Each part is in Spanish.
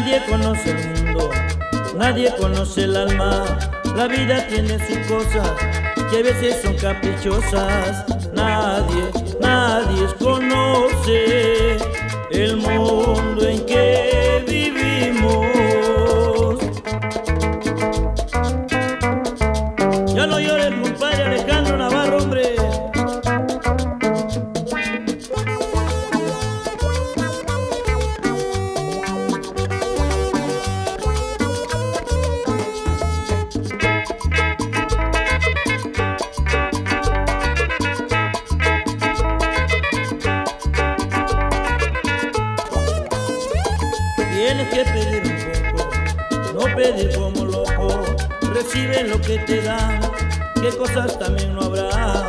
Nadie conoce el mundo, nadie conoce el alma. La vida tiene sus cosas que a veces son caprichosas. Nadie conoce el mundo en que vivimos. Ya no llore el compadre Alejandro Navarro, hombre. Tienes que pedir un poco, no pedir como loco. Recibe lo que te dan, qué cosas también no habrá.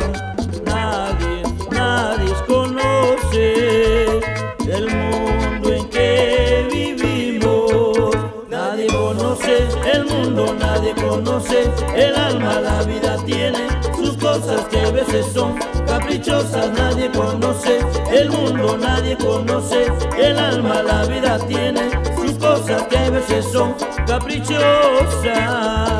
Nadie conoce el mundo en que vivimos. Nadie conoce el mundo, nadie conoce el alma. La vida tiene sus cosas que a veces son caprichosas. Nadie conoce el mundo, nadie conoce el alma. La vida tiene sus cosas que a veces son caprichosas.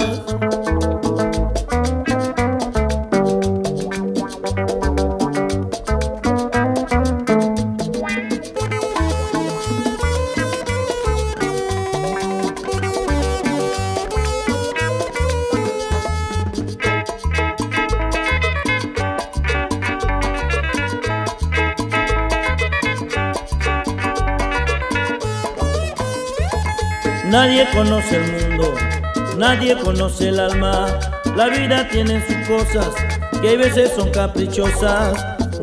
Nadie conoce el mundo, nadie conoce el alma. La vida tiene sus cosas que a veces son caprichosas.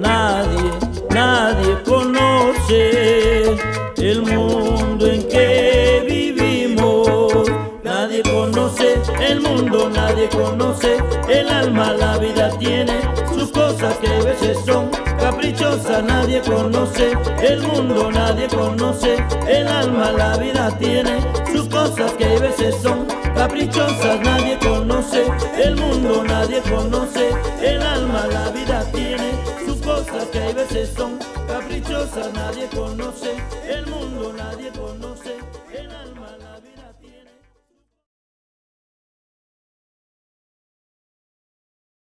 Nadie conoce el mundo en que vivimos. Nadie conoce el mundo, nadie conoce el alma. La vida tiene sus cosas que a veces son caprichosas. Nadie conoce el mundo, nadie conoce el alma. La vida tiene sus cosas que a veces son caprichosas. Nadie conoce el mundo, nadie conoce el alma. La vida tiene sus cosas que a veces son caprichosas. Nadie conoce